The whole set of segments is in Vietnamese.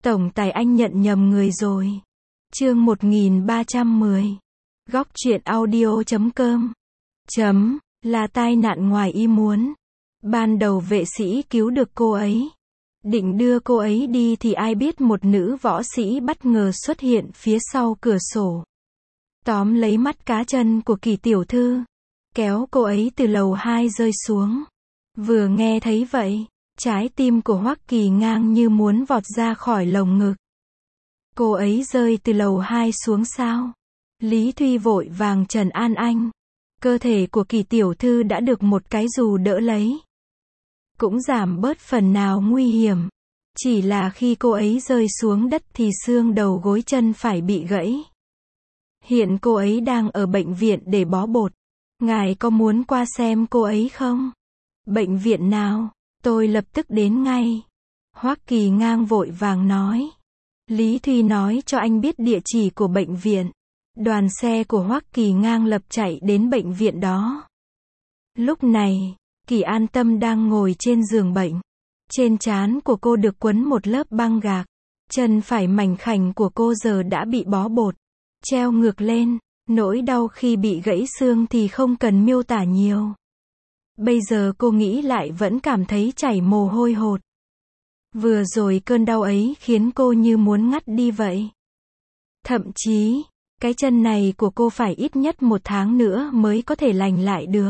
Tổng tài anh nhận nhầm người rồi. Chương 1310. Góc truyện audio.com. Là tai nạn ngoài ý muốn. Ban đầu vệ sĩ cứu được cô ấy. Định đưa cô ấy đi thì ai biết một nữ võ sĩ bất ngờ xuất hiện phía sau cửa sổ. Tóm lấy mắt cá chân của Kỳ tiểu thư. Kéo cô ấy từ lầu 2 rơi xuống. Vừa nghe thấy vậy, trái tim của Hoắc Kỳ Ngang như muốn vọt ra khỏi lồng ngực. Cô ấy rơi từ lầu 2 xuống sao? Lý Thuy vội vàng trấn an anh. Cơ thể của Kỳ tiểu thư đã được một cái dù đỡ lấy. Cũng giảm bớt phần nào nguy hiểm. Chỉ là khi cô ấy rơi xuống đất thì xương đầu gối chân phải bị gãy. Hiện cô ấy đang ở bệnh viện để bó bột. Ngài có muốn qua xem cô ấy không? Bệnh viện nào? Tôi lập tức đến ngay. Hoắc Kỳ Ngang vội vàng nói. Lý Thuy nói cho anh biết địa chỉ của bệnh viện. Đoàn xe của Hoắc Kỳ Ngang lập chạy đến bệnh viện đó. Lúc này, Kỳ An Tâm đang ngồi trên giường bệnh. Trên trán của cô được quấn một lớp băng gạc. Chân phải mảnh khảnh của cô giờ đã bị bó bột, treo ngược lên. Nỗi đau khi bị gãy xương thì không cần miêu tả nhiều. Bây giờ cô nghĩ lại vẫn cảm thấy chảy mồ hôi hột. Vừa rồi cơn đau ấy khiến cô như muốn ngắt đi vậy. Thậm chí, cái chân này của cô phải ít nhất 1 tháng nữa mới có thể lành lại được.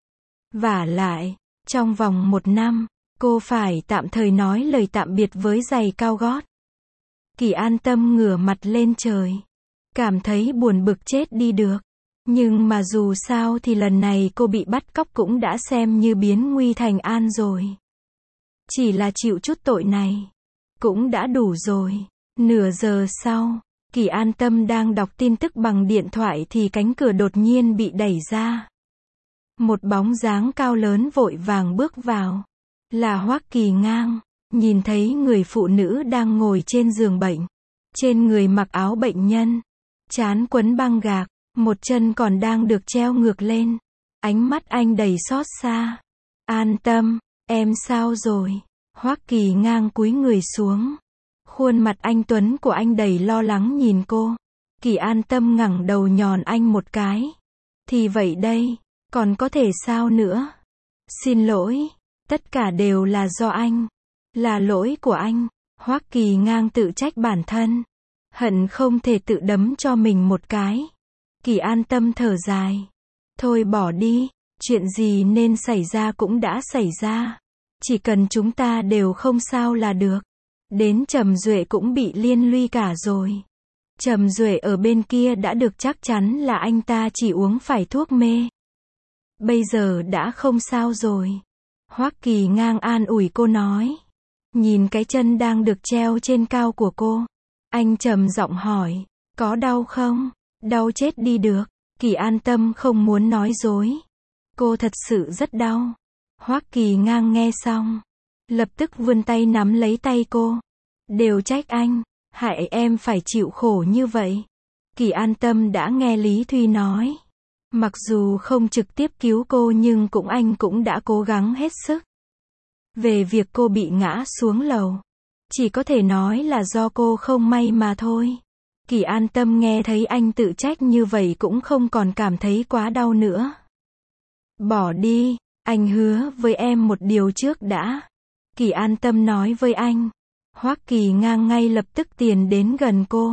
Vả lại, trong vòng 1 năm, cô phải tạm thời nói lời tạm biệt với giày cao gót. Kỳ An Tâm ngửa mặt lên trời. Cảm thấy buồn bực chết đi được. Nhưng mà dù sao thì lần này cô bị bắt cóc cũng đã xem như biến nguy thành an rồi. Chỉ là chịu chút tội này cũng đã đủ rồi. Nửa giờ sau, Kỳ An Tâm đang đọc tin tức bằng điện thoại thì cánh cửa đột nhiên bị đẩy ra. Một bóng dáng cao lớn vội vàng bước vào. Là Hoắc Kỳ Ngang. Nhìn thấy người phụ nữ đang ngồi trên giường bệnh. Trên người mặc áo bệnh nhân. Trán quấn băng gạc. Một chân còn đang được treo ngược lên. Ánh mắt anh đầy xót xa. An Tâm, em sao rồi? Hoắc Kỳ Ngang cúi người xuống. Khuôn mặt anh tuấn của anh đầy lo lắng nhìn cô. Kỳ An Tâm ngẩng đầu nhòn anh một cái. Thì vậy đây, còn có thể sao nữa? Xin lỗi, tất cả đều là do anh. Là lỗi của anh. Hoắc Kỳ Ngang tự trách bản thân. Hận không thể tự đấm cho mình một cái. Kỳ An Tâm thở dài. Thôi bỏ đi, chuyện gì nên xảy ra cũng đã xảy ra. Chỉ cần chúng ta đều không sao là được. Đến Trầm Duệ cũng bị liên lụy cả rồi. Trầm Duệ ở bên kia đã được chắc chắn là anh ta chỉ uống phải thuốc mê. Bây giờ đã không sao rồi. Hoắc Kỳ Ngang an ủi cô nói. Nhìn cái chân đang được treo trên cao của cô. Anh trầm giọng hỏi. Có đau không? Đau chết đi được. Kỳ An Tâm không muốn nói dối. Cô thật sự rất đau. Hoắc Kỳ Ngang nghe xong. Lập tức vươn tay nắm lấy tay cô. Đều trách anh. Hại em phải chịu khổ như vậy. Kỳ An Tâm đã nghe Lý Thuy nói. Mặc dù không trực tiếp cứu cô nhưng anh cũng đã cố gắng hết sức. Về việc cô bị ngã xuống lầu. Chỉ có thể nói là do cô không may mà thôi. Kỳ An Tâm nghe thấy anh tự trách như vậy cũng không còn cảm thấy quá đau nữa. Bỏ đi, anh hứa với em một điều trước đã. Kỳ An Tâm nói với anh. Hoắc Kỳ Ngang ngay lập tức tiến đến gần cô.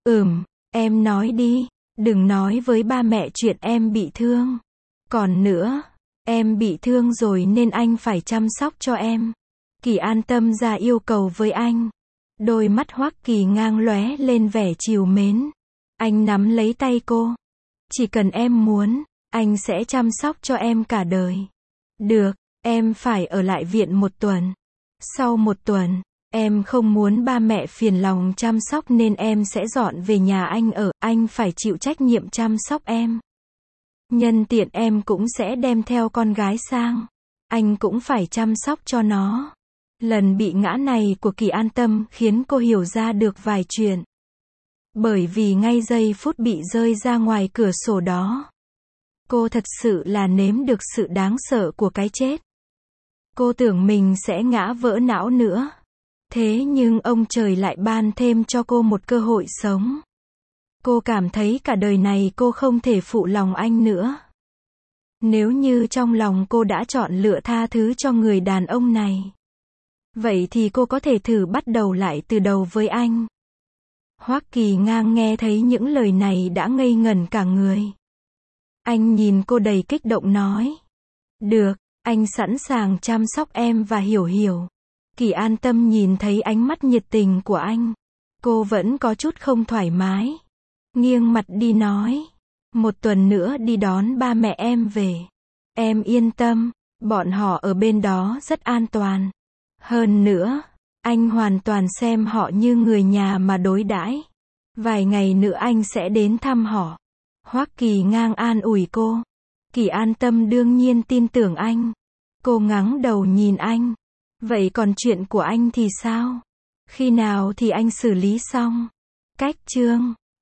Em nói đi, đừng nói với ba mẹ chuyện em bị thương. Còn nữa, em bị thương rồi nên anh phải chăm sóc cho em. Kỳ An Tâm ra yêu cầu với anh. Đôi mắt Hoắc Kỳ Ngang lóe lên vẻ trìu mến. Anh nắm lấy tay cô. Chỉ cần em muốn, anh sẽ chăm sóc cho em cả đời. Được, em phải ở lại viện 1 tuần. Sau 1 tuần, em không muốn ba mẹ phiền lòng chăm sóc nên em sẽ dọn về nhà anh ở. Anh phải chịu trách nhiệm chăm sóc em. Nhân tiện em cũng sẽ đem theo con gái sang. Anh cũng phải chăm sóc cho nó. Lần bị ngã này của Kỳ An Tâm khiến cô hiểu ra được vài chuyện. Bởi vì ngay giây phút bị rơi ra ngoài cửa sổ đó, cô thật sự là nếm được sự đáng sợ của cái chết. Cô tưởng mình sẽ ngã vỡ não nữa. Thế nhưng ông trời lại ban thêm cho cô một cơ hội sống. Cô cảm thấy cả đời này cô không thể phụ lòng anh nữa. Nếu như trong lòng cô đã chọn lựa tha thứ cho người đàn ông này, vậy thì cô có thể thử bắt đầu lại từ đầu với anh. Hoắc Kỳ Ngang nghe thấy những lời này đã ngây ngẩn cả người. Anh nhìn cô đầy kích động nói. Được, anh sẵn sàng chăm sóc em và Hiểu Hiểu. Kỳ An Tâm nhìn thấy ánh mắt nhiệt tình của anh. Cô vẫn có chút không thoải mái. Nghiêng mặt đi nói. 1 tuần nữa đi đón ba mẹ em về. Em yên tâm, bọn họ ở bên đó rất an toàn. Hơn nữa, anh hoàn toàn xem họ như người nhà mà đối đãi. Vài ngày nữa anh sẽ đến thăm họ. Hoắc Kỳ Ngang an ủi cô. Kỳ An Tâm đương nhiên tin tưởng anh. Cô ngẩng đầu nhìn anh. Vậy còn chuyện của anh thì sao? Khi nào thì anh xử lý xong? Cách chương